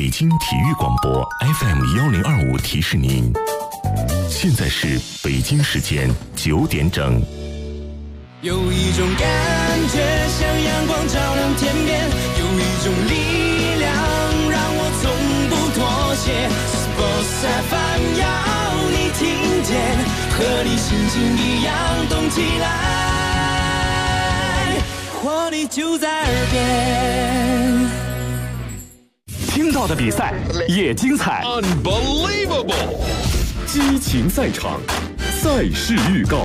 北京体育广播 FM1025提示您，现在是北京时间9点整。 有一种感觉像阳光照亮天边，有一种力量让我从不妥协。Sports FM 要你听见，和你心情一样动起来，活力就在耳边。 听到的比赛也精彩 ，Unbelievable！ 激情赛场，赛事预告。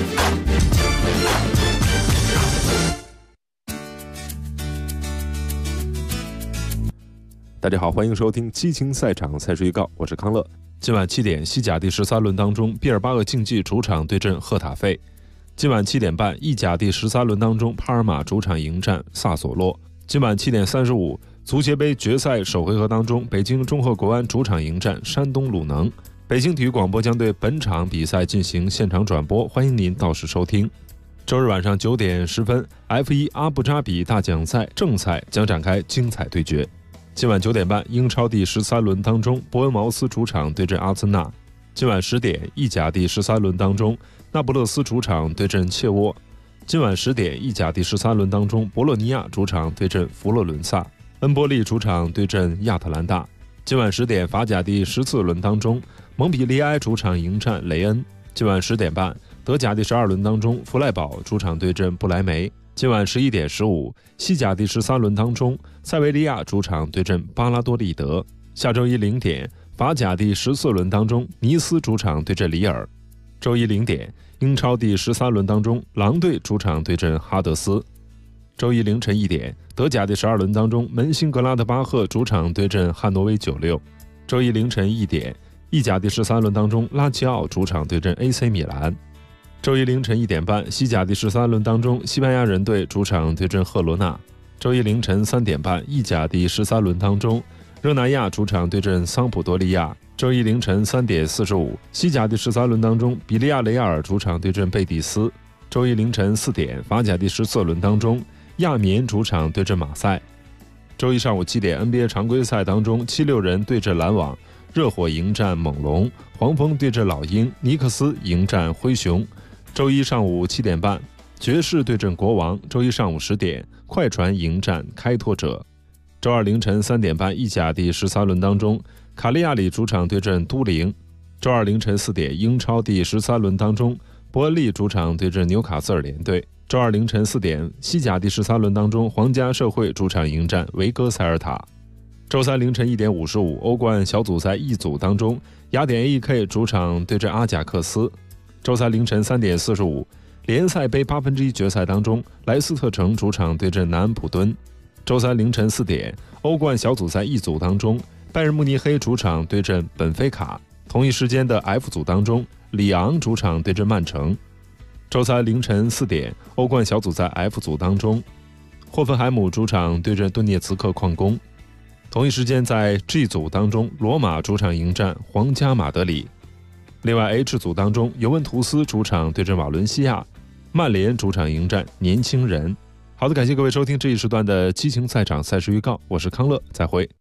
大家好，欢迎收听激情赛场赛事预告，我是康乐。今晚7点，西甲第13轮当中，毕尔巴鄂竞技主场对阵赫塔费。今晚7点半，意甲第13轮当中，帕尔马主场迎战萨索洛。今晚7点35，足协杯决赛首回合当中，北京中赫国安主场迎战山东鲁能。北京体育广播将对本场比赛进行现场转播，欢迎您到时收听。周日晚上9点10分 ，F1 阿布扎比大奖赛正赛将展开精彩对决。今晚9点半，英超第13轮当中，伯恩茅斯主场对阵阿森纳。今晚10点，意甲第13轮当中，那不勒斯主场对阵切沃。今晚10点，意甲第13轮当中，博洛尼亚主场对阵佛罗伦萨，恩波利主场对阵亚特兰大。今晚10点，法甲第14轮当中，蒙彼利埃主场迎战雷恩。今晚10点半，德甲第12轮当中，弗赖堡主场对阵不莱梅。今晚11点15，西甲第13轮当中，塞维利亚主场对阵巴拉多利德。下周一0点，法甲第14轮当中，尼斯主场对阵里尔。周一0点，英超第13轮当中，狼队主场对阵哈德斯。周一凌晨1点，德甲第12轮当中，门兴格拉德巴赫主场对阵汉诺威96。周一凌晨1点，意甲第13轮当中，拉齐奥主场对阵 AC 米兰。周一凌晨1点半，西甲第13轮当中，西班牙人队主场对阵赫罗纳。周一凌晨3点半，意甲第13轮当中，热那亚主场对阵桑普多利亚。周一凌晨3点45，西甲第13轮当中，比利亚雷亚尔主场对阵贝蒂斯。周一凌晨4点，法甲第14轮当中，亚眠主场对阵马赛。周一上午7点 NBA 常规赛当中，76人对阵篮网，热火迎战猛龙，黄蜂对阵老鹰，尼克斯迎战灰熊。周一上午7点半，爵士对阵国王。周一上午10点，快船迎战开拓者。周二凌晨3点半，意甲第13轮当中，卡利亚里主场对阵都灵。周二凌晨4点，英超第13轮当中，伯恩利主场对阵纽卡斯尔联队。周二凌晨4点，西甲第13轮当中，皇家社会主场迎战维戈塞尔塔。周三凌晨1点55，欧冠小组赛 E 组当中，雅典 AEK 主场对阵阿贾克斯。周三凌晨3点45，联赛杯1/8决赛当中，莱斯特城主场对阵南安普敦。周三凌晨4点，欧冠小组赛 E 组当中，拜仁慕尼黑主场对阵本菲卡。同一时间的 F 组当中，里昂主场对阵曼城。周三凌晨4点，欧冠小组赛 F 组当中，霍芬海姆主场对阵顿涅茨克矿工。同一时间在 G 组当中，罗马主场迎战皇家马德里。另外 H 组当中，尤文图斯主场对阵瓦伦西亚，曼联主场迎战年轻人。好的，感谢各位收听这一时段的激情赛场赛事预告，我是康乐，再会。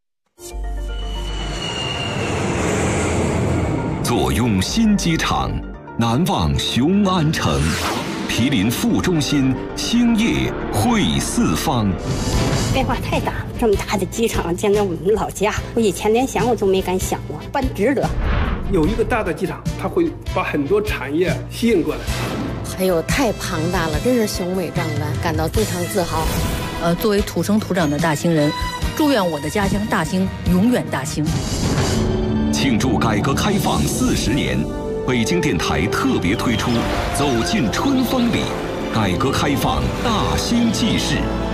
坐拥新机场，难忘雄安城，毗邻副中心，兴业汇四方。 变化太大，这么大的机场建在我们老家，我以前连想我都没敢想过，办值得。 有一个大的机场，它会把很多产业吸引过来。 哎呦，太庞大了，真是雄伟壮观，感到非常自豪。 作为土生土长的大兴人，祝愿我的家乡大兴永远大兴。 庆祝改革开放40年，北京电台特别推出《走进春风里》，改革开放大兴纪事。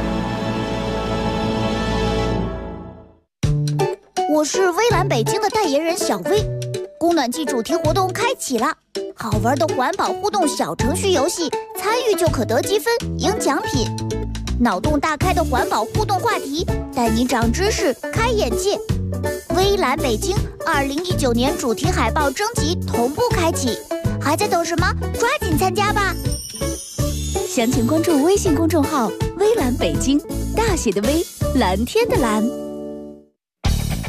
我是微蓝北京的代言人小薇。供暖季主题活动开启了，好玩的环保互动小程序游戏，参与就可得积分赢奖品。脑洞大开的环保互动话题，带你长知识开眼界。微蓝北京2019年主题海报征集同步开启，还在等什么？抓紧参加吧！详情关注微信公众号微蓝北京，大写的微，蓝天的蓝。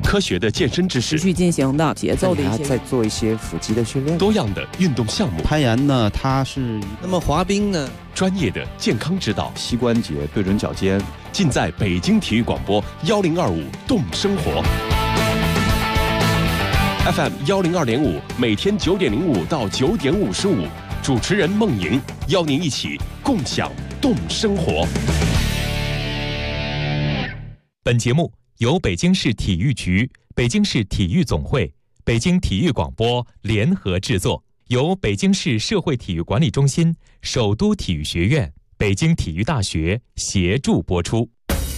科学的健身知识， 持续进行的节奏的一些， 再做一些腹肌的训练， 多样的运动项目。 攀岩呢，它是那么滑冰呢， 专业的健康指导， 膝关节对准脚尖， 尽在北京体育广播1025动生活。FM 102.5，每天9点05到9点55，主持人孟莹邀您一起共享动生活。 本节目由北京市体育局、北京市体育总会、北京体育广播联合制作，由北京市社会体育管理中心、首都体育学院、北京体育大学协助播出。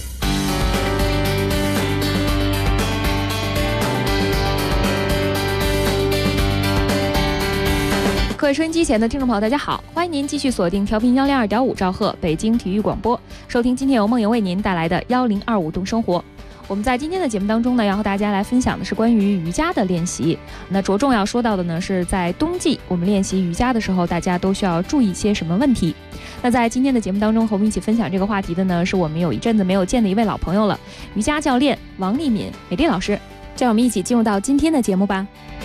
各位收音机前的听众朋友，大家好，欢迎您继续锁定调频102.5兆赫北京体育广播，收听今天由孟莹为您带来的1025动生活。我们在今天的节目当中呢，要和大家来分享的是关于瑜伽的练习。那着重要说到的呢，是在冬季我们练习瑜伽的时候，大家都需要注意一些什么问题。那在今天的节目当中，和我们一起分享这个话题的呢，是我们有一阵子没有见的一位老朋友了，瑜伽教练王丽敏美丽老师。让我们一起进入到今天的节目吧。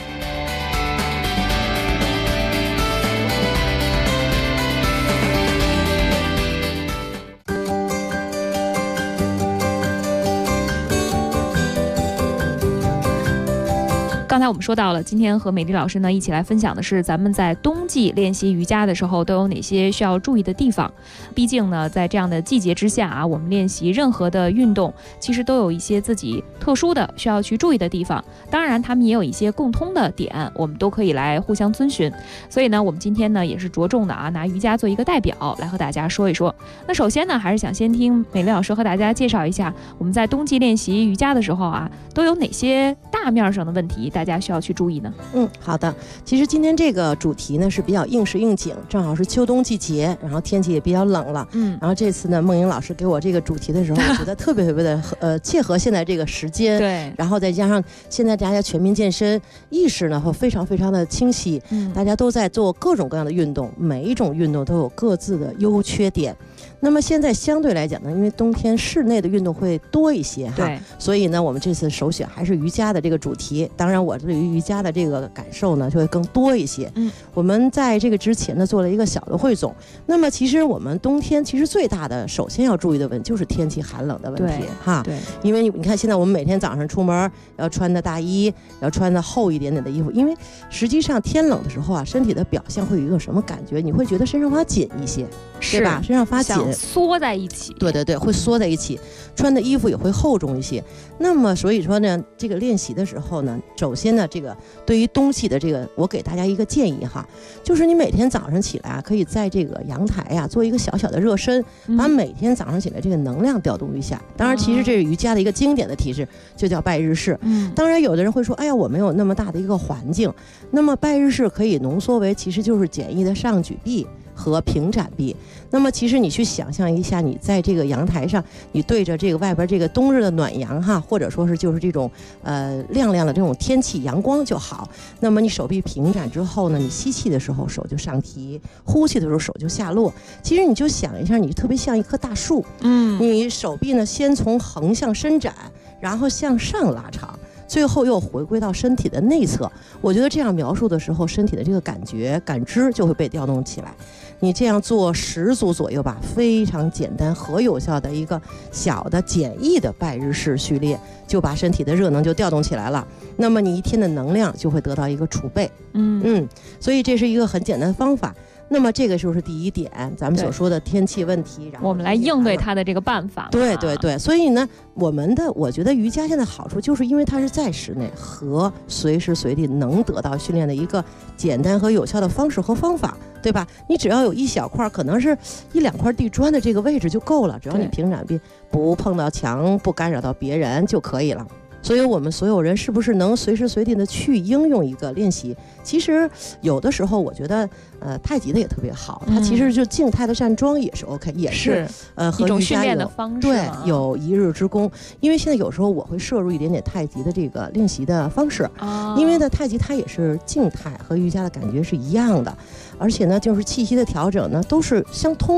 刚才我们说到了，今天和美丽老师呢一起来分享的是咱们在冬季练习瑜伽的时候都有哪些需要注意的地方。毕竟呢，在这样的季节之下啊，我们练习任何的运动，其实都有一些自己特殊的需要去注意的地方。当然，他们也有一些共通的点，我们都可以来互相遵循。所以呢，我们今天呢也是着重的啊，拿瑜伽做一个代表来和大家说一说。那首先呢，还是想先听美丽老师和大家介绍一下，我们在冬季练习瑜伽的时候啊，都有哪些大面上的问题大家需要去注意呢？ 好的。其实今天这个主题呢是比较应时应景，正好是秋冬季节，然后天气也比较冷了。然后这次呢，孟莹老师给我这个主题的时候，我觉得特别的切合现在这个时间。 对。 然后再加上现在大家全民健身意识呢会非常非常的清晰，大家都在做各种各样的运动，每一种运动都有各自的优缺点。那么现在相对来讲呢，因为冬天室内的运动会多一些哈，所以呢，我们这次首选还是瑜伽的这个主题。当然，我对于瑜伽的这个感受呢，就会更多一些。我们在这个之前呢，做了一个小的汇总。那么其实我们冬天其实最大的，首先要注意的问题就是天气寒冷的问题哈。 对， 因为你看现在我们每天早上出门要穿的大衣，要穿的厚一点点的衣服，因为实际上天冷的时候啊，身体的表现会有一个什么感觉？你会觉得身上发紧一些，对吧？身上发紧。 缩在一起， 对，会缩在一起，穿的衣服也会厚重一些。那么所以说呢，这个练习的时候呢，首先呢，这个对于冬季的这个，我给大家一个建议哈，就是你每天早上起来啊，可以在这个阳台呀做一个小小的热身，把每天早上起来这个能量调动一下。当然，其实这是瑜伽的一个经典的体式，就叫拜日式。当然，有的人会说，哎呀，我没有那么大的一个环境，那么拜日式可以浓缩为其实就是简易的上举臂和平展臂。那么其实你去想象一下，你在这个阳台上，你对着这个外边这个冬日的暖阳哈，或者说是就是这种亮亮的这种天气阳光就好。那么你手臂平展之后呢，你吸气的时候手就上提，呼气的时候手就下落。其实你就想一下，你特别像一棵大树，你手臂呢先从横向伸展，然后向上拉长，最后又回归到身体的内侧。我觉得这样描述的时候，身体的这个感觉感知就会被调动起来。你这样做10组左右吧，非常简单和有效的一个小的简易的拜日式序列，就把身体的热能就调动起来了。那么你一天的能量就会得到一个储备。所以这是一个很简单的方法。那么这个就是第一点，咱们所说的天气问题，然后我们来应对它的这个办法。 对，所以呢，我觉得瑜伽现在好处就是因为它是在室内和随时随地能得到训练的一个简单和有效的方式和方法，对吧？你只要有一小块，可能是1-2块地砖的这个位置就够了，只要你平展臂，不碰到墙，不干扰到别人就可以了。所以我们所有人是不是能随时随地的去应用一个练习？其实有的时候我觉得太极的也特别好，它其实就静态的站桩也是 OK， 也是和一种训练的方式， 对，有一日之功。因为现在有时候我会摄入一点点太极的这个练习的方式，因为呢太极它也是静态，和瑜伽的感觉是一样的，而且呢就是气息的调整呢都是相通的。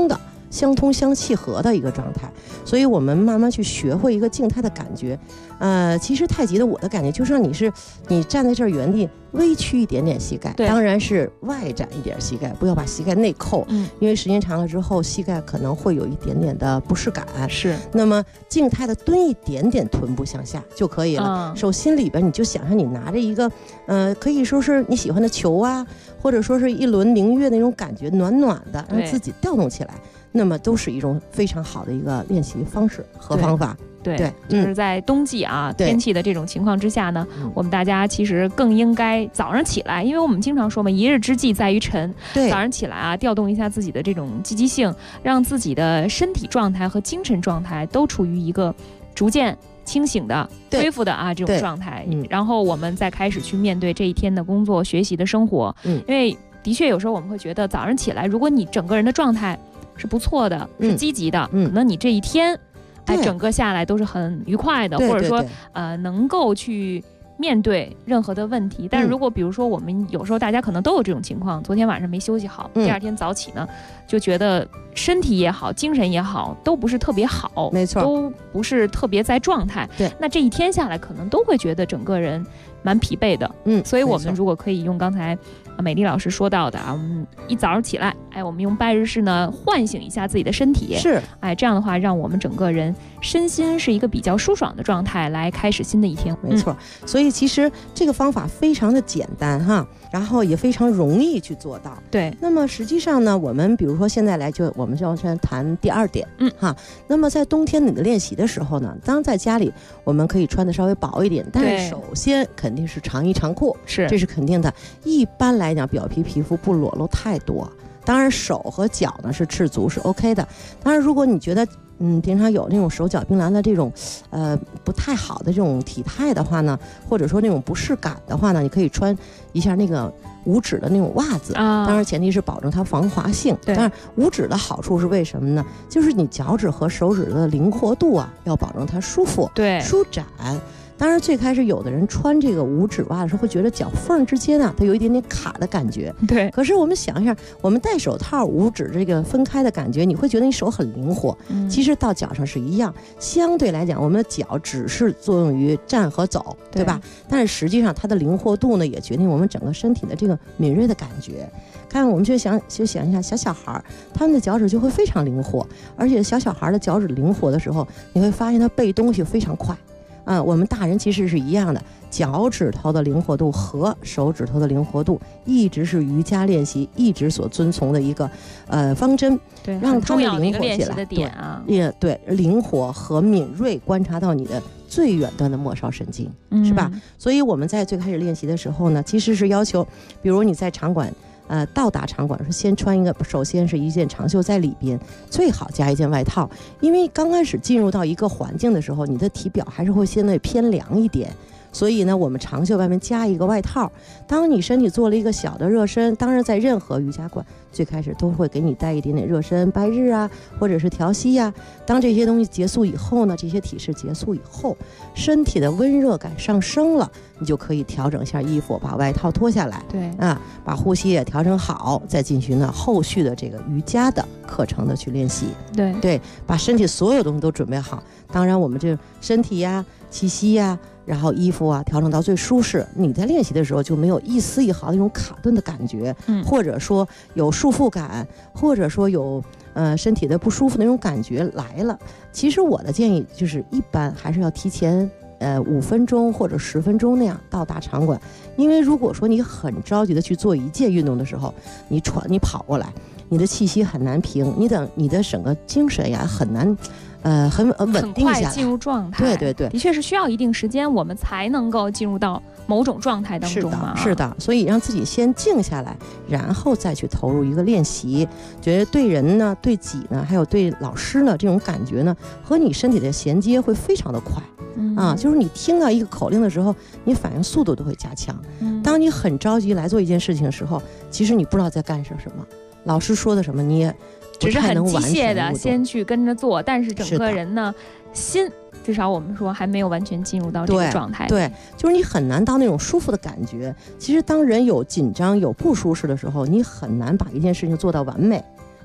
相通相契合的一个状态。所以我们慢慢去学会一个静态的感觉。其实太极的我的感觉就像你站在这儿原地微屈一点点膝盖，当然是外展一点膝盖，不要把膝盖内扣，因为时间长了之后膝盖可能会有一点点的不适感。 是， 那么静态的蹲一点点臀部向下就可以了。手心里边你就想象你拿着一个可以说是你喜欢的球啊，或者说是一轮明月那种感觉，暖暖的，让自己调动起来，那么都是一种非常好的一个练习方式和方法。 对，就是在冬季天气的这种情况之下呢，我们大家其实更应该早上起来，因为我们经常说嘛，一日之计在于晨。早上起来调动一下自己的这种积极性，让自己的身体状态和精神状态都处于一个逐渐清醒的、恢复的这种状态，然后我们再开始去面对这一天的工作、学习的生活。因为的确有时候我们会觉得早上起来，如果你整个人的状态是不错的，是积极的，可能你这一天整个下来都是很愉快的，或者说能够去面对任何的问题。但是如果比如说我们有时候大家可能都有这种情况，昨天晚上没休息好，第二天早起呢就觉得身体也好，精神也好，都不是特别好， 没错， 都不是特别在状态。 对， 那这一天下来可能都会觉得整个人蛮疲惫的。所以我们如果可以用刚才美丽老师说到的我们一早上起来，我们用拜日式呢唤醒一下自己的身体， 是， 这样的话让我们整个人身心是一个比较舒爽的状态来开始新的一天。 没错，所以其实这个方法非常的简单然后也非常容易去做到。 对， 那么实际上呢，我们比如说现在我们就要先谈第二点，那么在冬天你的练习的时候呢，当然在家里我们可以穿的稍微薄一点，但是首先肯定是长衣长裤，这是肯定的。一般来讲，表皮肤不裸露太多，当然手和脚呢是赤足是 OK 的。当然如果你觉得平常有那种手脚冰凉的这种不太好的这种体态的话呢，或者说那种不适感的话呢，你可以穿一下那个无指的那种袜子，当然前提是保证它防滑性。当然无指的好处是为什么呢？就是你脚趾和手指的灵活度要保证它舒服，舒展。当然最开始有的人穿这个无指袜的时候会觉得脚缝之间它有一点点卡的感觉。 对， 可是我们想一下，我们戴手套无指这个分开的感觉，你会觉得你手很灵活。其实到脚上是一样，相对来讲我们的脚只是作用于站和走，对吧？但是实际上它的灵活度呢也决定我们整个身体的这个敏锐的感觉。看我们就想一下小孩，他们的脚趾就会非常灵活，而且小孩的脚趾灵活的时候，你会发现他背东西非常快。我们大人其实是一样的，脚趾头的灵活度和手指头的灵活度一直是瑜伽练习一直所遵从的一个方针，让他们灵活起来。对，灵活和敏锐，观察到你的最远端的末梢神经，是吧？所以我们在最开始练习的时候呢，其实是要求，比如你在场馆。到达场馆先穿一个，首先是一件长袖在里边，最好加一件外套，因为刚开始进入到一个环境的时候，你的体表还是会相对偏凉一点。所以呢，我们长袖外面加一个外套。当你身体做了一个小的热身，当然在任何瑜伽馆最开始都会给你带一点点热身，拜日或者是调息当这些东西结束以后呢，这些体式结束以后，身体的温热感上升了，你就可以调整一下衣服，把外套脱下来，把呼吸也调整好，再进行呢后续的这个瑜伽的课程的去练习。对，把身体所有东西都准备好。当然我们这身体气息然后衣服调整到最舒适，你在练习的时候就没有一丝一毫的那种卡顿的感觉，或者说有束缚感，或者说有身体的不舒服那种感觉来了。其实我的建议就是一般还是要提前5分钟或者10分钟那样到达场馆，因为如果说你很着急的去做一件运动的时候，你跑过来，你的气息很难平，你的整个精神很难很稳定下来， 很快进入状态。 对， 的确是需要一定时间，我们才能够进入到某种状态当中嘛。 是的，所以让自己先静下来，然后再去投入一个练习。觉得对人呢、对己呢，还有对老师呢，这种感觉呢，和你身体的衔接会非常的快。就是你听到一个口令的时候，你反应速度都会加强。当你很着急来做一件事情的时候，其实你不知道在干什么，老师说的什么你也只是很机械的先去跟着做，但是整个人呢心至少我们说还没有完全进入到这个状态。 对，就是你很难到那种舒服的感觉。其实当人有紧张有不舒适的时候，你很难把一件事情做到完美。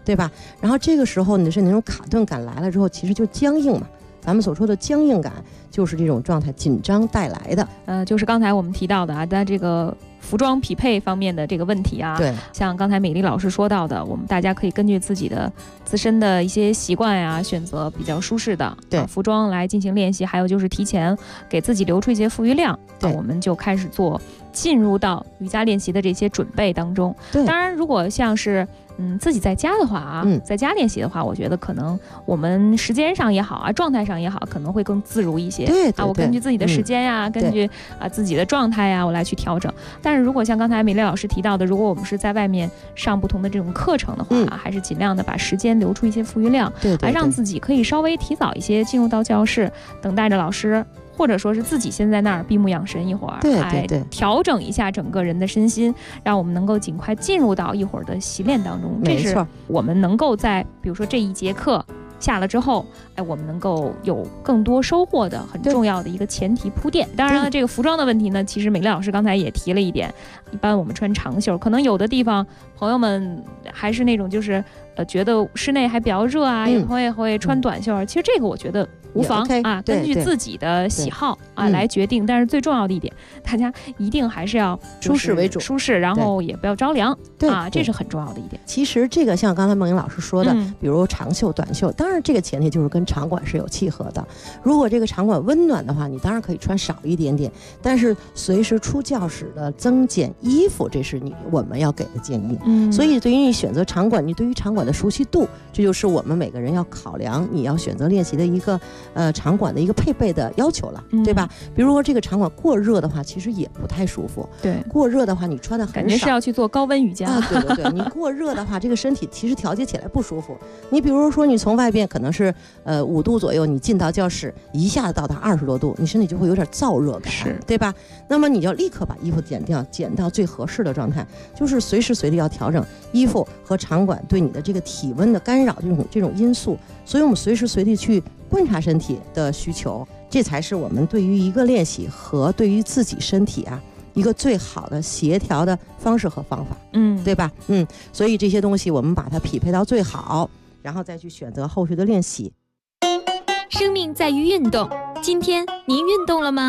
对吧？然后这个时候你的身体那种卡顿感来了之后，其实就僵硬嘛。咱们所说的僵硬感，就是这种状态紧张带来的。 就是刚才我们提到的啊，在这个服装匹配方面的这个问题啊， 对， 像刚才美丽老师说到的，我们大家可以根据自己的自身的一些习惯呀，选择比较舒适的服装来进行练习。还有就是提前给自己留出一些富余量，我们就开始进入到瑜伽练习的这些准备当中。当然，如果像是自己在家的话啊，在家练习的话，我觉得可能我们时间上也好啊，状态上也好，可能会更自如一些。 对我根据自己的时间呀，根据自己的状态呀，我来去调整。但是如果像刚才美丽老师提到的，如果我们是在外面上不同的这种课程的话，还是尽量的把时间留出一些富余量，让自己可以稍微提早一些进入到教室，等待着老师。或者说是自己先在那儿闭目养神一会儿，调整一下整个人的身心，让我们能够尽快进入到一会儿的习练当中。这是我们能够在比如说这一节课下了之后，我们能够有更多收获的很重要的一个前提铺垫。当然了，这个服装的问题呢，其实美丽老师刚才也提了一点，一般我们穿长袖，可能有的地方朋友们还是那种就是觉得室内还比较热啊，有朋友也会穿短袖。其实这个我觉得无妨啊，根据自己的喜好来决定。但是最重要的一点，大家一定还是要舒适为主， 舒适，然后也不要着凉这是很重要的一点。 其实这个像刚才梦莹老师说的，比如长袖、短袖，当然这个前提就是跟场馆是有契合的。如果这个场馆温暖的话，你当然可以穿少一点点，但是随时出教室的增减衣服，这是我们要给的建议。所以对于你选择场馆，你对于场馆的熟悉度，这就是我们每个人要考量你要选择练习的一个场馆的一个配备的要求了，对吧？比如说这个场馆过热的话，其实也不太舒服。 对， 过热的话，你穿的很少， 感觉是要去做高温瑜伽。 对，你过热的话，这个身体其实调节起来不舒服。你比如说，你从外边可能是5度左右，你进到教室，一下子到达20多度，你身体就会有点燥热感，对吧？那么你要立刻把衣服减到最合适的状态，就是随时随地要调整衣服和场馆对你的这个体温的干扰这种因素。所以我们随时随地去观察身体的需求，这才是我们对于一个练习和对于自己身体一个最好的协调的方式和方法，对吧？所以这些东西我们把它匹配到最好，然后再去选择后续的练习。 生命在于运动，今天您运动了吗？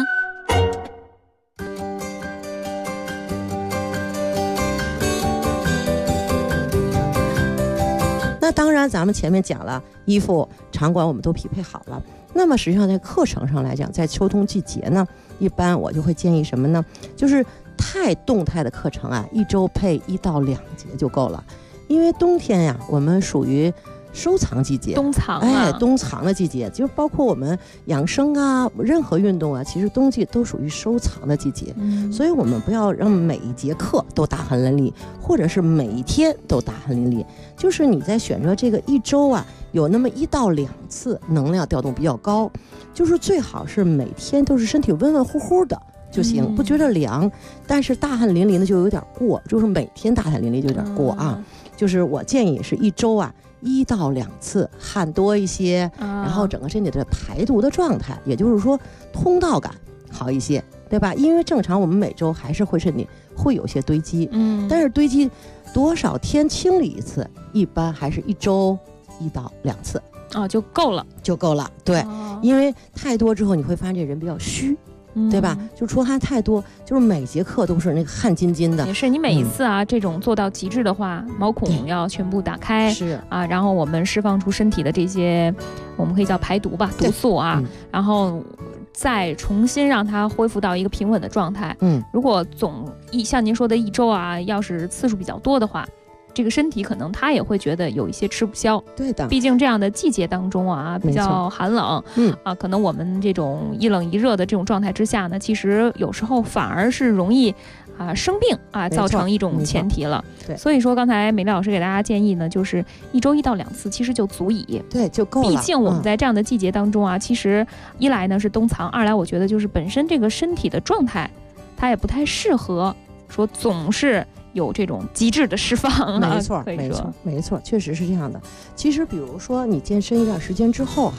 那当然咱们前面讲了，衣服场馆我们都匹配好了，那么实际上在课程上来讲，在秋冬季节呢，一般我就会建议什么呢？就是太动态的课程1周配1到2节就够了。因为冬天我们属于收藏季节， 冬藏冬藏的季节，就包括我们养生任何运动其实冬季都属于收藏的季节。所以我们不要让每一节课都大汗淋漓，或者是每一天都大汗淋漓，就是你在选择这个1周有那么1到2次能量调动比较高，就是最好是每天都是身体温温乎乎的就行，不觉得凉，但是大汗淋漓呢就有点过，就是每天大汗淋漓就有点过就是我建议是1周1到2次，汗多一些，然后整个身体的排毒的状态，也就是说通道感好一些，对吧？因为正常我们每周还是身体会有些堆积，但是堆积多少天清理一次，一般还是1周1到2次就够了， 对，因为太多之后你会发现这人比较虚。对吧？就出汗太多，就是每节课都是那个汗津津的。 也是，你每一次这种做到极致的话，毛孔要全部打开， 是然后我们释放出身体的这些，我们可以叫排毒吧，毒素然后再重新让它恢复到一个平稳的状态。如果像您说的1周要是次数比较多的话，这个身体可能他也会觉得有一些吃不消， 对的。 毕竟这样的季节当中比较寒冷，可能我们这种一冷一热的这种状态之下呢，其实有时候反而是容易生病造成一种前提了。 对， 所以说刚才美丽老师给大家建议呢，就是1周1到2次，其实就足以， 对，就够了。 毕竟我们在这样的季节当中其实一来呢是冬藏，二来我觉得就是本身这个身体的状态，它也不太适合说总是有这种极致的释放没错，确实是这样的。其实比如说你健身一段时间之后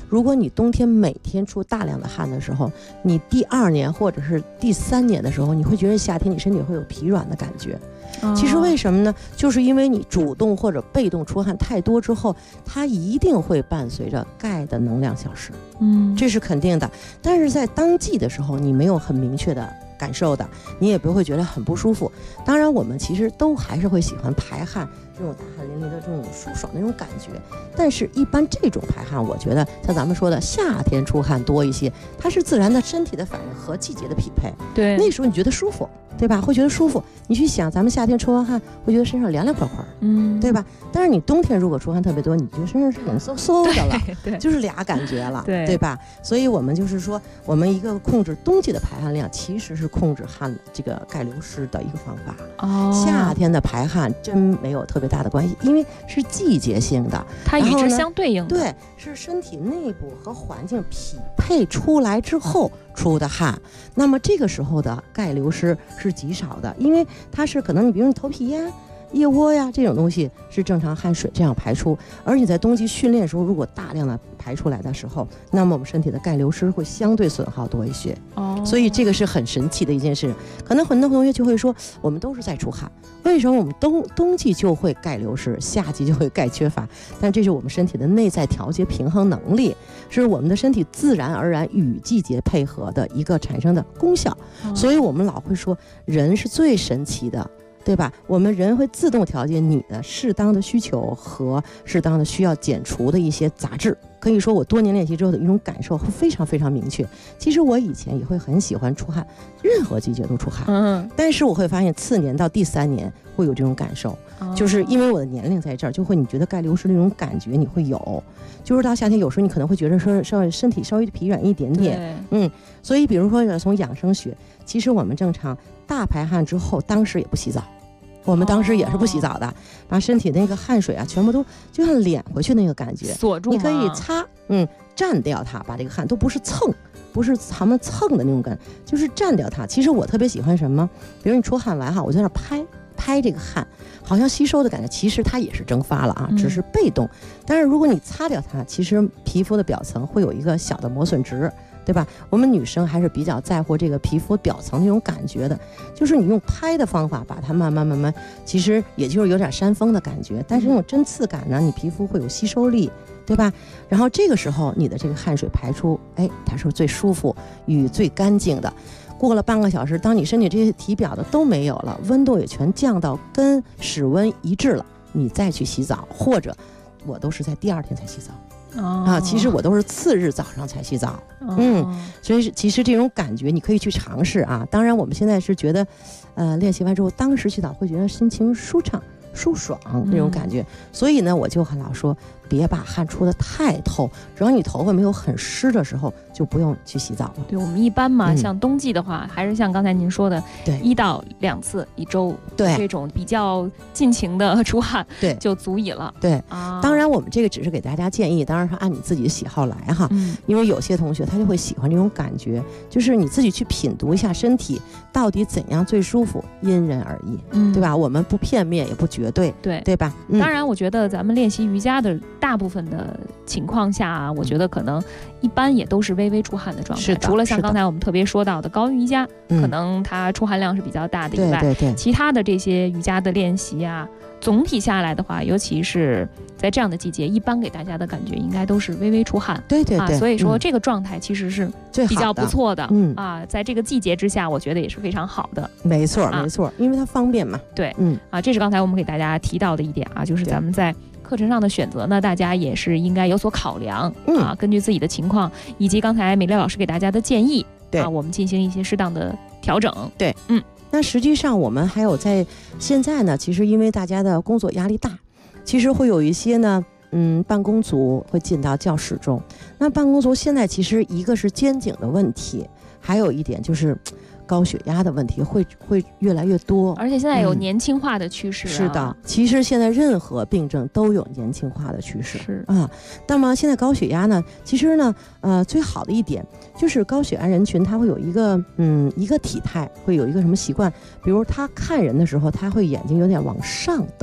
如果你冬天每天出大量的汗的时候，你第2年或者是第3年的时候，你会觉得夏天你身体会有疲软的感觉。其实为什么呢？就是因为你主动或者被动出汗太多之后，它一定会伴随着钙的能量消失，这是肯定的。但是在当季的时候，你没有很明确的感受的，你也不会觉得很不舒服。当然我们其实都还是会喜欢排汗，这种大汗淋漓的这种舒爽的那种感觉，但是一般这种排汗，我觉得像咱们说的夏天出汗多一些，它是自然的身体的反应和季节的匹配。 对， 那时候你觉得舒服，对吧？会觉得舒服。你去想，咱们夏天出完汗，会觉得身上凉凉快快，对吧？但是你冬天如果出汗特别多，你觉得身上是冷飕飕的了， 对， 就是俩感觉了， 对吧？所以我们就是说，我们一个控制冬季的排汗量，其实是控制汗这个钙流失的一个方法。夏天的排汗真没有特别大的关系，因为是季节性的， 它与之相对应的， 对，是身体内部和环境匹配出来之后出的汗。那么这个时候的钙流失是极少的，因为它是可能你比如你头皮呀、腋窝呀这种东西是正常汗水这样排出，而你在冬季训练的时候，如果大量的排出来的时候，那么我们身体的钙流失会相对损耗多一些。所以这个是很神奇的一件事。可能很多同学就会说，我们都是在出汗，为什么我们冬季就会钙流失，夏季就会钙缺乏？但这是我们身体的内在调节平衡能力，是我们的身体自然而然与季节配合的一个产生的功效。所以我们老会说，人是最神奇的，对吧？我们人会自动调节你的适当的需求和适当的需要减除的一些杂质。可以说我多年练习之后的一种感受会非常非常明确。其实我以前也会很喜欢出汗，任何季节都出汗，但是我会发现次年到第3年会有这种感受，就是因为我的年龄在这儿，就会你觉得钙流失的那种感觉你会有，就是到夏天有时候你可能会觉得说身体稍微疲软一点点，所以比如说从养生学，其实我们正常大排汗之后当时也不洗澡，我们当时也是不洗澡的，把身体那个汗水啊全部都就像敛回去那个感觉， 锁住， 你可以擦，蘸掉它，把这个汗都不是蹭，不是咱们蹭的那种感觉，就是蘸掉它。其实我特别喜欢什么，比如你出汗完哈，我在那拍这个汗，好像吸收的感觉，其实它也是蒸发了啊，只是被动。但是如果你擦掉它，其实皮肤的表层会有一个小的磨损值，对吧？我们女生还是比较在乎这个皮肤表层那种感觉的，就是你用拍的方法把它慢慢，其实也就是有点扇风的感觉，但是那种针刺感呢，你皮肤会有吸收力，对吧？然后这个时候你的这个汗水排出，它是最舒服与最干净的。过了半个小时，当你身体这些体表的都没有了，温度也全降到跟室温一致了，你再去洗澡，或者我都是在第2天才洗澡。其实我都是次日早上才洗澡，所以其实这种感觉你可以去尝试啊。当然我们现在是觉得，练习完之后当时洗澡会觉得心情舒畅、舒爽那种感觉，所以呢，我就很老说，别把汗出得太透，只要你头发没有很湿的时候，就不用去洗澡了。 对，我们一般嘛，像冬季的话，还是像刚才您说的，1到2次1周， 对， 这种比较尽情的出汗， 对， 就足以了。 对，当然我们这个只是给大家建议，当然是按你自己的喜好来哈，因为有些同学他就会喜欢这种感觉，就是你自己去品读一下身体到底怎样最舒服，因人而异，对吧？我们不片面也不绝对，对吧？ 当然，我觉得咱们练习瑜伽的大部分的情况下啊，我觉得可能一般也都是微微出汗的状态，除了像刚才我们特别说到的高瑜伽，可能它出汗量是比较大的以外，其他的这些瑜伽的练习啊，总体下来的话，尤其是在这样的季节，一般给大家的感觉应该都是微微出汗， 对， 所以说这个状态其实是比较不错的，在这个季节之下，我觉得也是非常好的。 没错，因为它方便嘛。 对，这是刚才我们给大家提到的一点啊，就是咱们在课程上的选择呢，大家也是应该有所考量根据自己的情况，以及刚才美丽老师给大家的建议，我们进行一些适当的调整。 对，那实际上我们还有在现在呢，其实因为大家的工作压力大，其实会有一些呢，办公族会进到教室中。那办公族现在其实一个是肩颈的问题，还有一点就是高血压的问题会越来越多， 而且现在有年轻化的趋势。 是的，其实现在任何病症都有年轻化的趋势。是啊，那么现在高血压呢，其实呢，最好的一点就是高血压人群他会有一个体态，会有一个什么习惯，比如他看人的时候，他会眼睛有点往上瞪。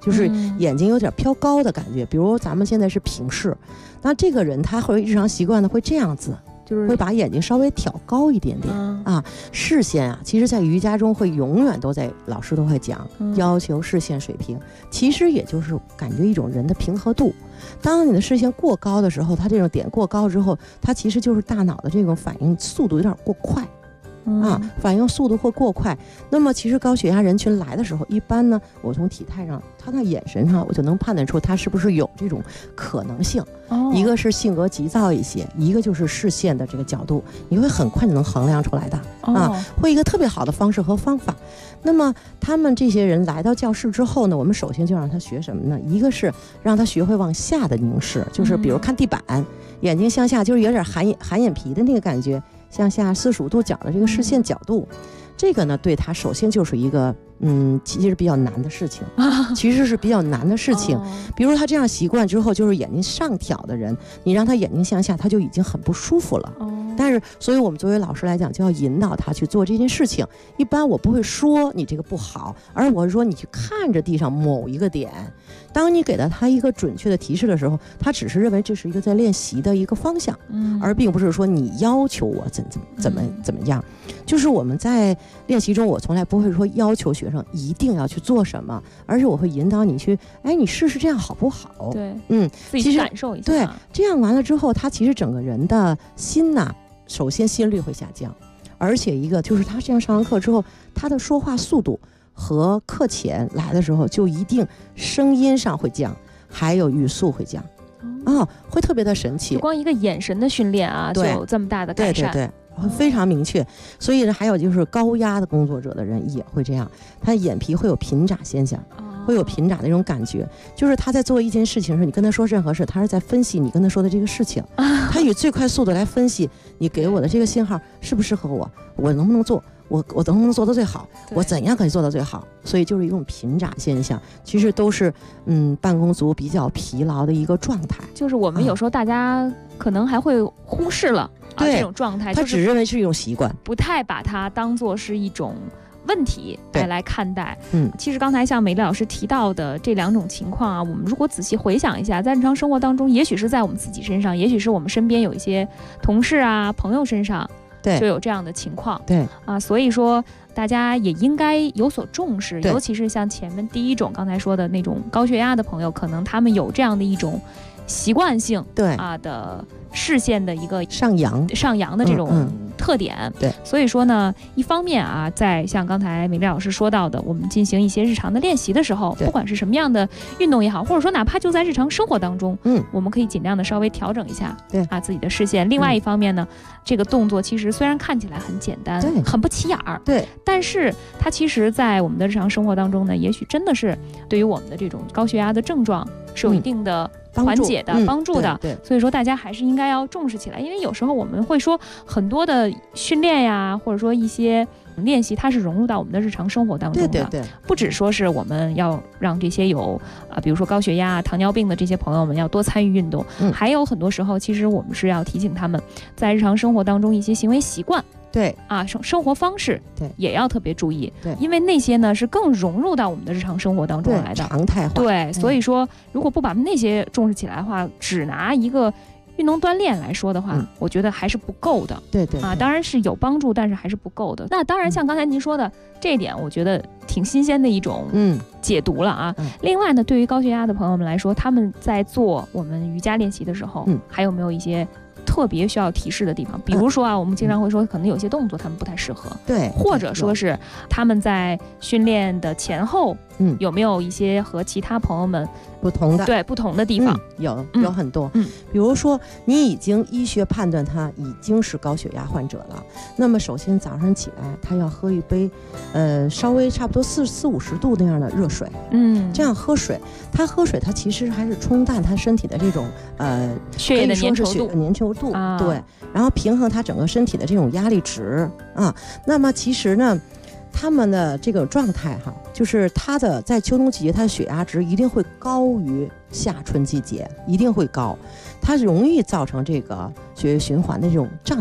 就是眼睛有点飘高的感觉。比如咱们现在是平视，那这个人他会日常习惯的会这样子，就是会把眼睛稍微挑高一点点啊。视线啊，其实在瑜伽中会永远都在，老师都会讲要求视线水平，其实也就是感觉一种人的平和度。当你的视线过高的时候，它这种点过高之后，它其实就是大脑的这种反应速度有点过快。反应速度会过快。那么其实高血压人群来的时候，一般呢，我从体态上，他的眼神上，我就能判断出他是不是有这种可能性。一个是性格急躁一些，一个就是视线的这个角度，你会很快就能衡量出来的会一个特别好的方式和方法。那么他们这些人来到教室之后呢，我们首先就让他学什么呢？一个是让他学会往下的凝视，就是比如看地板，眼睛向下，就是有点含眼皮的那个感觉。向下45度角的这个视线角度，这个呢对他首先就是一个其实比较难的事情，其实是比较难的事情。比如他这样习惯之后，就是眼睛上挑的人，你让他眼睛向下，他就已经很不舒服了。但是，所以我们作为老师来讲，就要引导他去做这件事情。一般我不会说你这个不好，而我是说你去看着地上某一个点。当你给了他一个准确的提示的时候，他只是认为这是一个在练习的一个方向，而并不是说你要求我怎么样。就是我们在练习中，我从来不会说要求学生一定要去做什么，而是我会引导你去，你试试这样好不好？ 对，自己去感受一下。 对，这样完了之后，他其实整个人的心呐，首先心率会下降，而且一个就是他这样上完课之后，他的说话速度和课前来的时候就一定声音上会降，还有语速会降，会特别的神奇。 就光一个眼神的训练啊，就有这么大的改善。 对，非常明确。所以呢，还有就是高压的工作者的人也会这样，他眼皮会有频眨现象。会有频眨的那种感觉，就是他在做一件事情的时候，你跟他说任何事，他是在分析你跟他说的这个事情，他以最快速度来分析你给我的这个信号适不适合我，我能不能做，我能不能做得最好，我怎样可以做得最好。所以就是一种频眨现象，其实都是办公族比较疲劳的一个状态。 就是我们有时候大家可能还会忽视了这种状态， 他只认为是一种习惯， 不太把它当作是一种问题来看待。其实刚才像美丽老师提到的这两种情况啊，我们如果仔细回想一下，在日常生活当中，也许是在我们自己身上，也许是我们身边有一些同事啊、朋友身上，就有这样的情况。所以说大家也应该有所重视，尤其是像前面第一种刚才说的那种高血压的朋友，可能他们有这样的一种习惯性的视线的一个上扬的这种特点。所以说呢，一方面啊，在像刚才美丽老师说到的，我们进行一些日常的练习的时候，不管是什么样的运动也好，或者说哪怕就在日常生活当中，我们可以尽量的稍微调整一下自己的视线。另外一方面呢，这个动作其实虽然看起来很简单，很不起眼儿，但是它其实在我们的日常生活当中呢，也许真的是对于我们的这种高血压的症状是有一定的缓解的帮助的。所以说大家还是应该要重视起来，因为有时候我们会说很多的训练呀，或者说一些练习，它是融入到我们的日常生活当中的。不只说是我们要让这些有比如说高血压、糖尿病的这些朋友们要多参与运动，还有很多时候其实我们是要提醒他们在日常生活当中一些行为习惯。生活方式也要特别注意，因为那些呢是更融入到我们的日常生活当中来的， 常态化。 所以说如果不把那些重视起来的话，只拿一个运动锻炼来说的话，我觉得还是不够的。当然是有帮助，但是还是不够的。那当然像刚才您说的这一点，我觉得挺新鲜的一种解读了啊。另外呢，对于高血压的朋友们来说，他们在做我们瑜伽练习的时候，还有没有一些特别需要提示的地方？比如说啊，我们经常会说可能有些动作他们不太适合，或者说是他们在训练的前后有没有一些和其他朋友们不同的地方？ 有很多。比如说你已经医学判断他已经是高血压患者了，那么首先早上起来他要喝一杯稍微差不多40-50度那样的热水。这样喝水，他其实还是冲淡他身体的这种血液的粘稠度，然后平衡他整个身体的这种压力值啊。那么其实呢，他们的这个状态就是他的在秋冬季节，他的血压值一定会高于夏春季节，一定会高，它容易造成这个血液循环的这种障碍。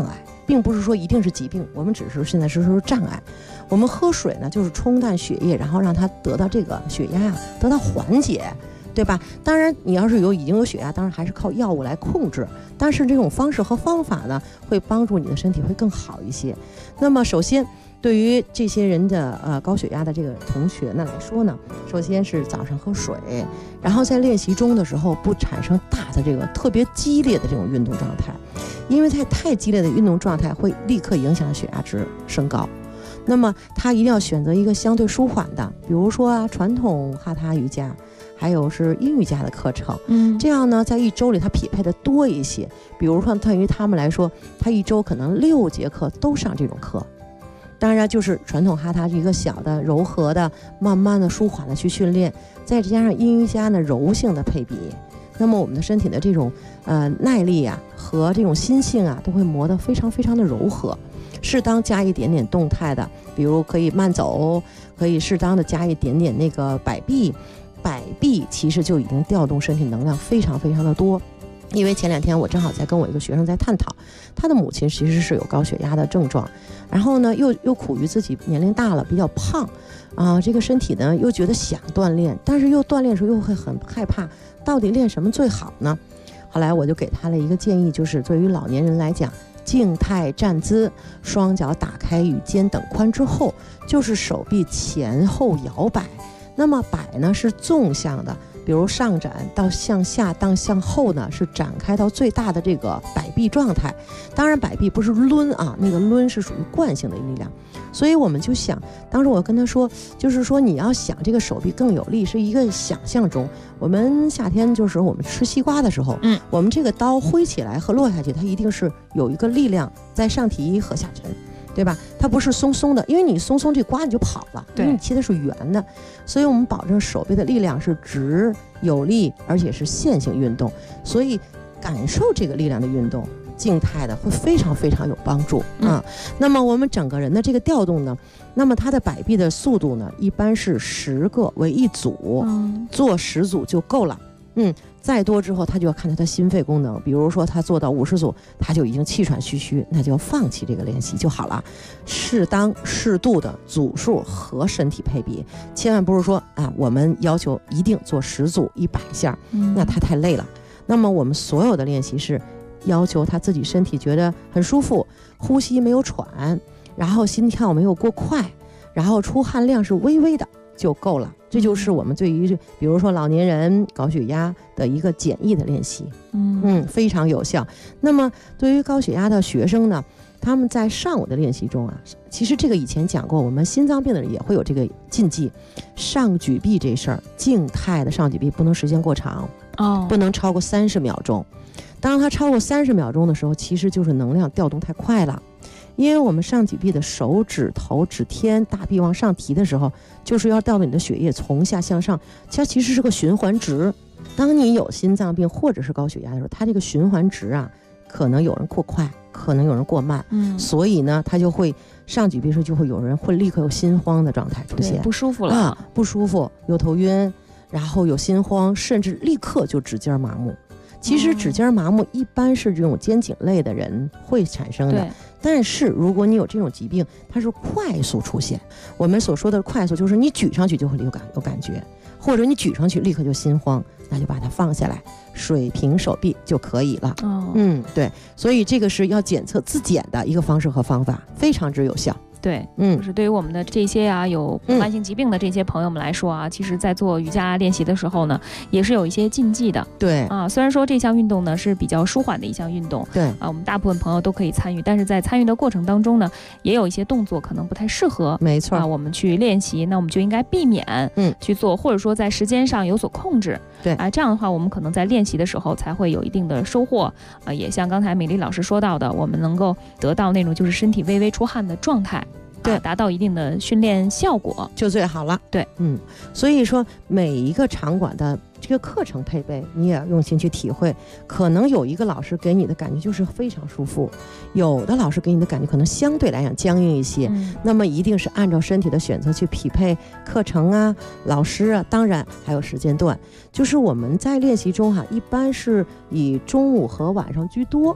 并不是说一定是疾病，我们只是现在是说障碍。我们喝水呢，就是冲淡血液，然后让它得到这个血压啊得到缓解，对吧？当然，你要是已经有血压，当然还是靠药物来控制。但是这种方式和方法呢，会帮助你的身体会更好一些。那么首先，对于这些人的高血压的这个同学呢来说呢，首先是早上喝水，然后在练习中的时候不产生大的这个特别激烈的这种运动状态，因为在太激烈的运动状态会立刻影响血压值升高。那么他一定要选择一个相对舒缓的，比如说传统哈他瑜伽，还有是阴瑜伽的课程。这样呢，在一周里他匹配的多一些。比如说，对于他们来说，他一周可能6节课都上这种课。当然，就是传统哈他是一个小的、柔和的、慢慢的、舒缓的去训练，再加上阴瑜伽呢柔性的配比，那么我们的身体的这种耐力啊和这种心性啊都会磨得非常非常的柔和。适当加一点点动态的，比如可以慢走，可以适当的加一点点那个摆臂，摆臂其实就已经调动身体能量非常非常的多。因为前2天我正好在跟我一个学生在探讨，他的母亲其实是有高血压的症状，然后呢又苦于自己年龄大了比较胖这个身体呢又觉得想锻炼，但是又锻炼的时候又会很害怕，到底练什么最好呢？后来我就给他了一个建议，就是对于老年人来讲，静态站姿，双脚打开与肩等宽之后，就是手臂前后摇摆。那么摆呢是纵向的，比如上展到向下到向后呢是展开到最大的这个摆臂状态。当然摆臂不是抡那个抡是属于惯性的力量。所以我们就想，当时我跟他说，就是说你要想这个手臂更有力，是一个想象中。我们夏天就是我们吃西瓜的时候，我们这个刀挥起来和落下去，它一定是有一个力量在上提和下沉，对吧？它不是松松的，因为你松松这瓜你就跑了，因为你切的是圆的。所以我们保证手臂的力量是直有力，而且是线性运动。所以感受这个力量的运动，静态的会非常非常有帮助那么我们整个人的这个调动呢，那么它的摆臂的速度呢，一般是10个为一组，做10组就够了。再多之后他就要看他的心肺功能，比如说他做到50组，他就已经气喘吁吁，那就要放弃这个练习就好了。适当适度的组数和身体配比，千万不是说我们要求一定做10组100下，那他太累了。那么我们所有的练习是要求他自己身体觉得很舒服，呼吸没有喘，然后心跳没有过快，然后出汗量是微微的就够了。这就是我们对于比如说老年人高血压的一个简易的练习，非常有效。那么对于高血压的学生呢，他们在上午的练习中其实这个以前讲过，我们心脏病的人也会有这个禁忌，上举臂这事儿，静态的上举臂不能时间过长，不能超过30秒钟。当它超过30秒钟的时候，其实就是能量调动太快了。因为我们上举臂的手指头指天大臂往上提的时候，就是要调动你的血液从下向上，它其实是个循环值。当你有心脏病或者是高血压的时候，它这个循环值可能有人过快，可能有人过慢，所以呢它就会上举臂时候就会有人会立刻有心慌的状态出现， 不舒服了不舒服，有头晕，然后有心慌，甚至立刻就指尖麻木。其实指尖麻木一般是这种肩颈类的人会产生的，但是如果你有这种疾病，它是快速出现。我们所说的快速就是你举上去就会有感觉，或者你举上去立刻就心慌，那就把它放下来，水平手臂就可以了。对，所以这个是要检测自检的一个方式和方法，非常之有效。 对，就是对于我们的这些有慢性疾病的这些朋友们来说其实在做瑜伽练习的时候呢，也是有一些禁忌的。 对虽然说这项运动呢是比较舒缓的一项运动， 对我们大部分朋友都可以参与，但是在参与的过程当中呢，也有一些动作可能不太适合， 没错我们去练习，那我们就应该避免去做，或者说在时间上有所控制。 对这样的话我们可能在练习的时候才会有一定的收获也像刚才美丽老师说到的，我们能够得到那种就是身体微微出汗的状态，对，达到一定的训练效果就最好了。 对， 所以说每一个场馆的这个课程配备，你也要用心去体会。可能有一个老师给你的感觉就是非常舒服，有的老师给你的感觉可能相对来讲僵硬一些。那么一定是按照身体的选择去匹配课程老师当然还有时间段。就是我们在练习中一般是以中午和晚上居多。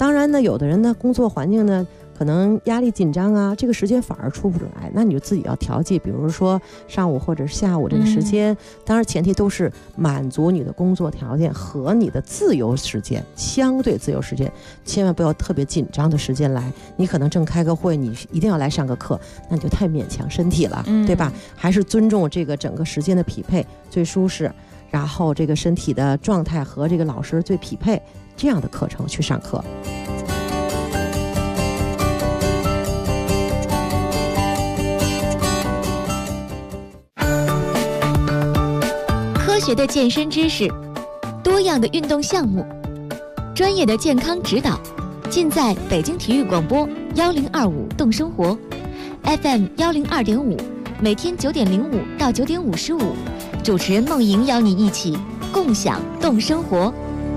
当然呢，有的人呢工作环境呢可能压力紧张啊，这个时间反而出不来，那你就自己要调剂，比如说上午或者是下午这个时间，当然前提都是满足你的工作条件和你的自由时间，相对自由时间，千万不要特别紧张的时间来，你可能正开个会，你一定要来上个课，那你就太勉强身体了，对吧？还是尊重这个整个时间的匹配最舒适，然后这个身体的状态和这个老师最匹配，这样的课程去上课。 科学的健身知识，多样的运动项目，专业的健康指导，尽在北京体育广播1025动生活 FM 102.5，每天9点05到9点55，主持人梦莹邀你一起共享动生活。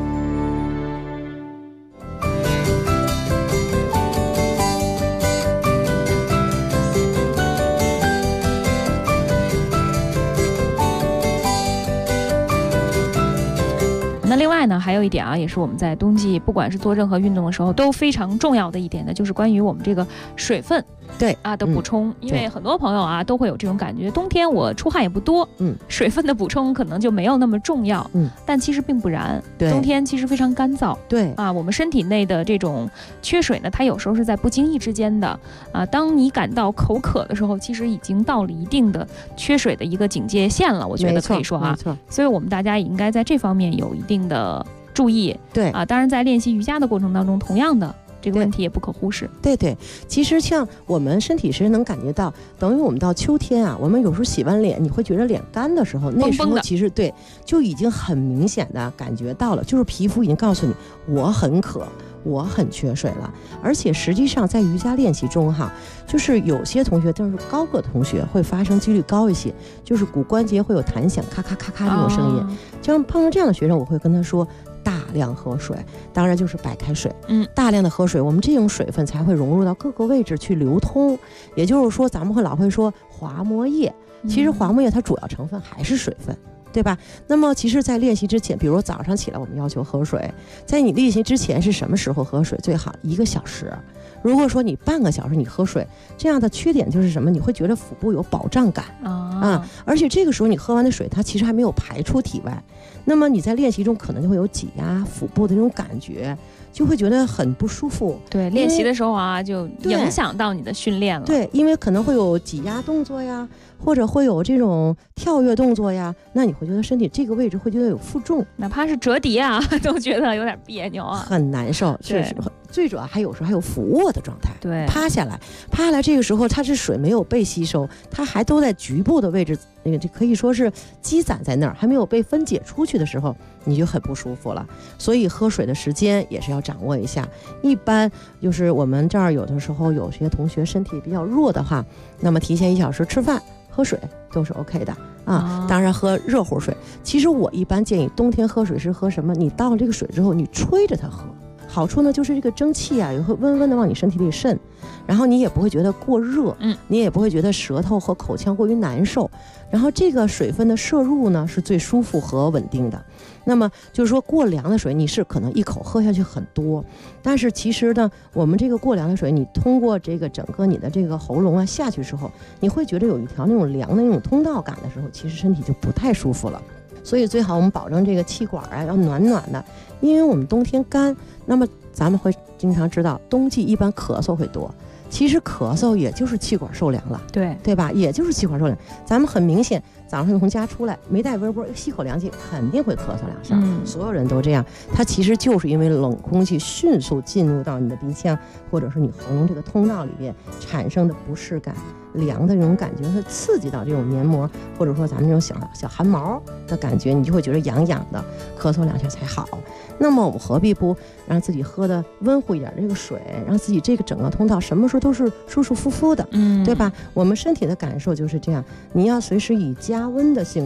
那另外呢，还有一点啊，也是我们在冬季不管是做任何运动的时候都非常重要的一点呢，就是关于我们这个水分的补充，因为很多朋友啊都会有这种感觉，冬天我出汗也不多，水分的补充可能就没有那么重要，但其实并不然，冬天其实非常干燥，我们身体内的这种缺水呢，它有时候是在不经意之间的当你感到口渴的时候，其实已经到了一定的缺水的一个警戒线了，我觉得可以说所以我们大家也应该在这方面有一定的注意，当然在练习瑜伽的过程当中，同样的这个问题也不可忽视。 对，其实像我们身体是能感觉到，等于我们到秋天啊，我们有时候洗完脸，你会觉得脸干的时候，那时候其实就已经很明显的感觉到了，就是皮肤已经告诉你我很渴，我很缺水了。而且实际上在瑜伽练习中就是有些同学，但是高个同学会发生几率高一些，就是骨关节会有弹响，咔咔咔咔这种声音。像碰到这样的学生，我会跟他说，大量喝水，当然就是白开水，大量的喝水，我们这种水分才会融入到各个位置去流通。也就是说，咱们老会说滑膜液，其实滑膜液它主要成分还是水分，对吧？那么其实在练习之前，比如早上起来我们要求喝水，在你练习之前是什么时候喝水最好？1个小时。如果说你半个小时你喝水，这样的缺点就是什么？你会觉得腹部有饱胀感而且这个时候你喝完的水它其实还没有排出体外，那么你在练习中可能就会有挤压腹部的那种感觉，就会觉得很不舒服。 对，练习的时候就影响到你的训练了。 对，因为可能会有挤压动作呀，或者会有这种跳跃动作呀，那你会觉得身体这个位置会觉得有负重， 哪怕是折叠都觉得有点别扭很难受。确实，最主要有时候还有俯卧的状态，趴下来这个时候它是水没有被吸收，它还都在局部的位置，这可以说是积攒在那儿，还没有被分解出去的时候，你就很不舒服了。所以喝水的时间也是要掌握一下。一般就是我们这儿有的时候有些同学身体比较弱的话，那么提前1小时吃饭喝水都是 OK 的当然喝热乎水。其实我一般建议冬天喝水是喝什么？你倒了这个水之后，你吹着它喝。好处呢，就是这个蒸汽也会温温的往你身体里渗，然后你也不会觉得过热，你也不会觉得舌头和口腔过于难受，然后这个水分的摄入呢是最舒服和稳定的。那么就是说过凉的水你是可能一口喝下去很多，但是其实呢我们这个过凉的水你通过这个整个你的这个喉咙下去之后，你会觉得有一条那种凉的那种通道感的时候，其实身体就不太舒服了。所以最好我们保证这个气管要暖暖的，因为我们冬天干，那么咱们会经常知道冬季一般咳嗽会多，其实咳嗽也就是气管受凉了，对吧？也就是气管受凉。咱们很明显早上从家出来没带围脖，吸口凉气肯定会咳嗽2声，所有人都这样。它其实就是因为冷空气迅速进入到你的鼻腔或者是你喉咙这个通道里边产生的不适感，凉的这种感觉会刺激到这种黏膜，或者说咱们这种小汗毛的感觉，你就会觉得痒痒的，咳嗽2下才好。那么我们何必不让自己喝的温乎一点这个水，让自己这个整个通道什么时候都是舒舒服服的，对吧？我们身体的感受就是这样，你要随时以加温的性质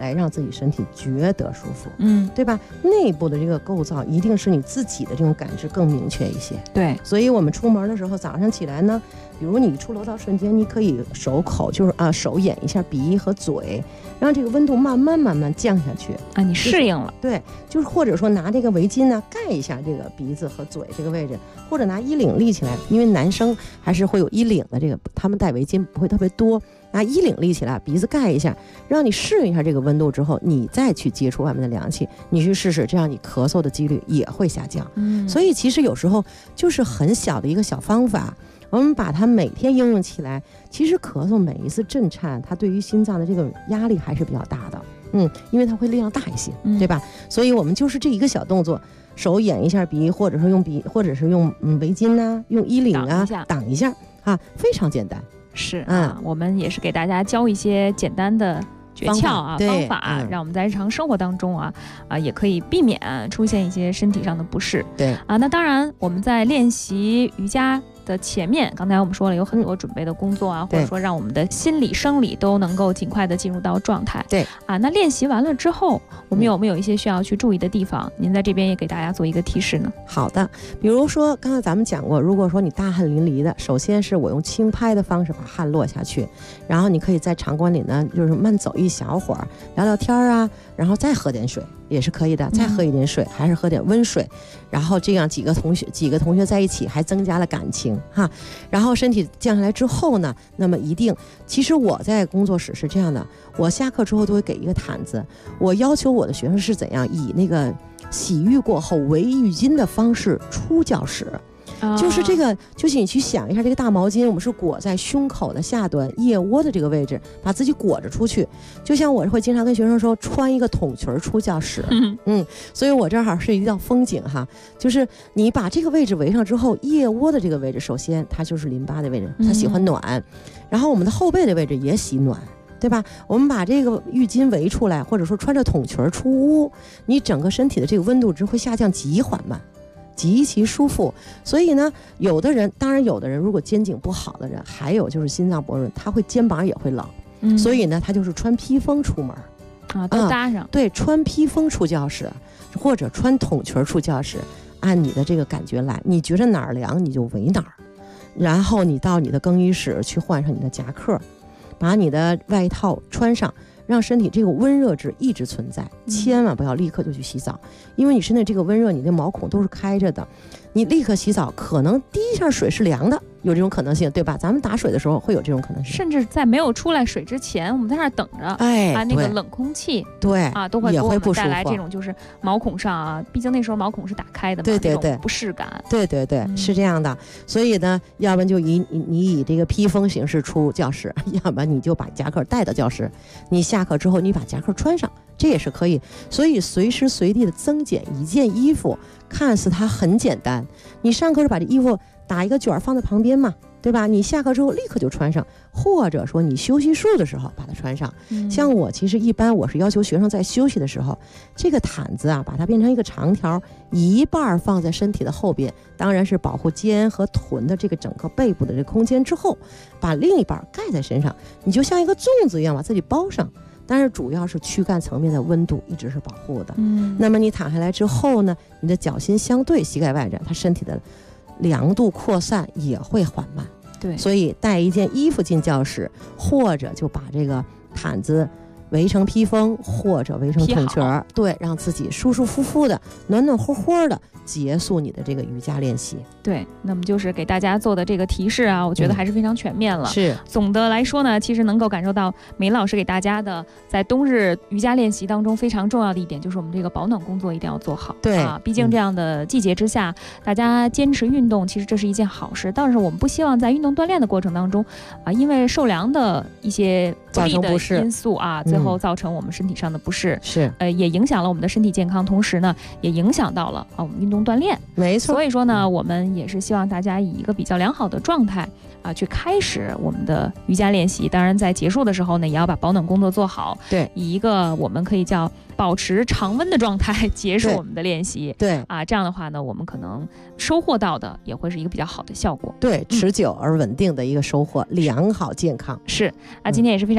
来让自己身体觉得舒服， 对吧？内部的这个构造一定是你自己的这种感知更明确一些。 对， 所以我们出门的时候，早上起来呢，比如你出楼道瞬间，你可以手手掩一下鼻和嘴，让这个温度慢慢降下去啊，你适应了。 对，就是或者说拿这个围巾呢盖一下这个鼻子和嘴这个位置，或者拿衣领立起来，因为男生还是会有衣领的，这个他们戴围巾不会特别多，拿衣领立起来，鼻子盖一下，让你适应一下这个温度之后，你再去接触外面的凉气，你去试试，这样你咳嗽的几率也会下降。所以其实有时候就是很小的一个小方法，我们把它每天应用起来，其实咳嗽每一次震颤，它对于心脏的这个压力还是比较大的。因为它会力量大一些，对吧？所以我们就是这一个小动作，手掩一下鼻，或者是用围巾啊，用衣领啊挡一下啊，非常简单。 是啊，我们也是给大家教一些简单的诀窍方法，让我们在日常生活当中也可以避免出现一些身体上的不适。 对那当然我们在练习瑜伽的前面，刚才我们说了有很多准备的工作或者说让我们的心理生理都能够尽快的进入到状态。 对那练习完了之后，我们有没有一些需要去注意的地方？您在这边也给大家做一个提示呢？ 好的，比如说刚才咱们讲过，如果说你大汗淋漓的，首先是我用轻拍的方式把汗落下去，然后你可以在场馆里呢，就是慢走一小会儿，聊聊天啊，然后再喝点水也是可以的，再喝一点水，还是喝点温水，然后这样几个同学在一起，还增加了感情哈。然后身体降下来之后呢，那么其实我在工作室是这样的，我下课之后都会给一个毯子，我要求我的学生是怎样以那个洗浴过后围浴巾的方式出教室。就是这个，就是你去想一下，这个大毛巾我们是裹在胸口的下端腋窝的这个位置，把自己裹着出去。就像我会经常跟学生说，穿一个筒裙出教室。所以我这儿是一道风景哈，就是你把这个位置围上之后，腋窝的这个位置，首先它就是淋巴的位置，它喜欢暖，然后我们的后背的位置也喜暖。对吧？我们把这个浴巾围出来，或者说穿着筒裙出屋，你整个身体的这个温度值会下降极缓慢，极其舒服。所以呢，有的人如果肩颈不好的人，还有就是心脏薄弱，他会肩膀也会冷，所以呢，他就是穿披风出门都搭上。 对，穿披风出教室，或者穿筒裙出教室，按你的这个感觉来，你觉得哪儿凉你就围哪儿，然后你到你的更衣室去换上你的夹克，把你的外套穿上，让身体这个温热值一直存在，千万不要立刻就去洗澡，因为你身体这个温热，你的毛孔都是开着的，你立刻洗澡可能第一下水是凉的，有这种可能性，对吧？咱们打水的时候会有这种可能性， 甚至在没有出来水之前，我们在那儿等着，那个冷空气，都会给我们带来这种就是毛孔上毕竟那时候毛孔是打开的嘛，对，不适感， 对，是这样的。所以呢，要不然就以这个披风形式出教室，要不然你就把夹克带到教室，你下课之后你把夹克穿上，这也是可以。所以随时随地的增减一件衣服，看似它很简单，你上课是把这衣服打一个卷放在旁边嘛，对吧？你下课之后立刻就穿上，或者说你休息室的时候把它穿上。像我其实一般我是要求学生在休息的时候，这个毯子把它变成一个长条，一半放在身体的后边，当然是保护肩和臀的这个整个背部的这个空间之后，把另一半盖在身上，你就像一个粽子一样把自己包上。但是主要是躯干层面的温度一直是保护的。那么你躺下来之后呢，你的脚心相对膝盖外展，它身体的凉度扩散也会缓慢。 对， 所以带一件衣服进教室，或者就把这个毯子围成披风，或者围成筒裙，对，让自己舒舒服服的、暖暖和和的结束你的这个瑜伽练习。 对，那么就是给大家做的这个提示我觉得还是非常全面了。 是， 总的来说呢，其实能够感受到美老师给大家的在冬日瑜伽练习当中非常重要的一点，就是我们这个保暖工作一定要做好。 对毕竟这样的季节之下，大家坚持运动，其实这是一件好事。但是我们不希望在运动锻炼的过程当中因为受凉的一些不利的因素最后造成我们身体上的不适， 是也影响了我们的身体健康，同时呢，也影响到了我们运动锻炼。 没错。 所以说呢，我们也是希望大家以一个比较良好的状态去开始我们的瑜伽练习。当然，在结束的时候呢，也要把保暖工作做好。 对， 以一个我们可以叫保持常温的状态结束我们的练习。 对这样的话呢，我们可能收获到的也会是一个比较好的效果。 对，持久而稳定的一个收获，良好健康。 是今天也是非常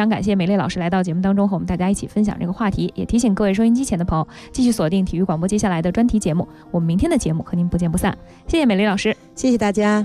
常感谢美丽老师来到节目当中和我们大家一起分享这个话题，也提醒各位收音机前的朋友继续锁定体育广播接下来的专题节目，我们明天的节目和您不见不散。谢谢美丽老师， 谢谢大家。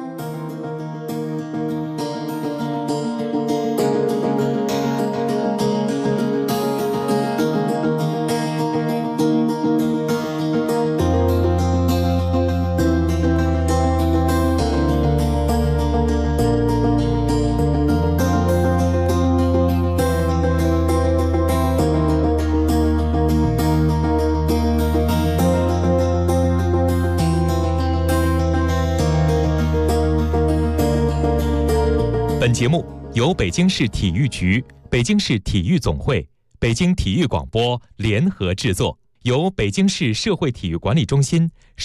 本节目由北京市体育局、北京市体育总会、北京体育广播联合制作，由北京市社会体育管理中心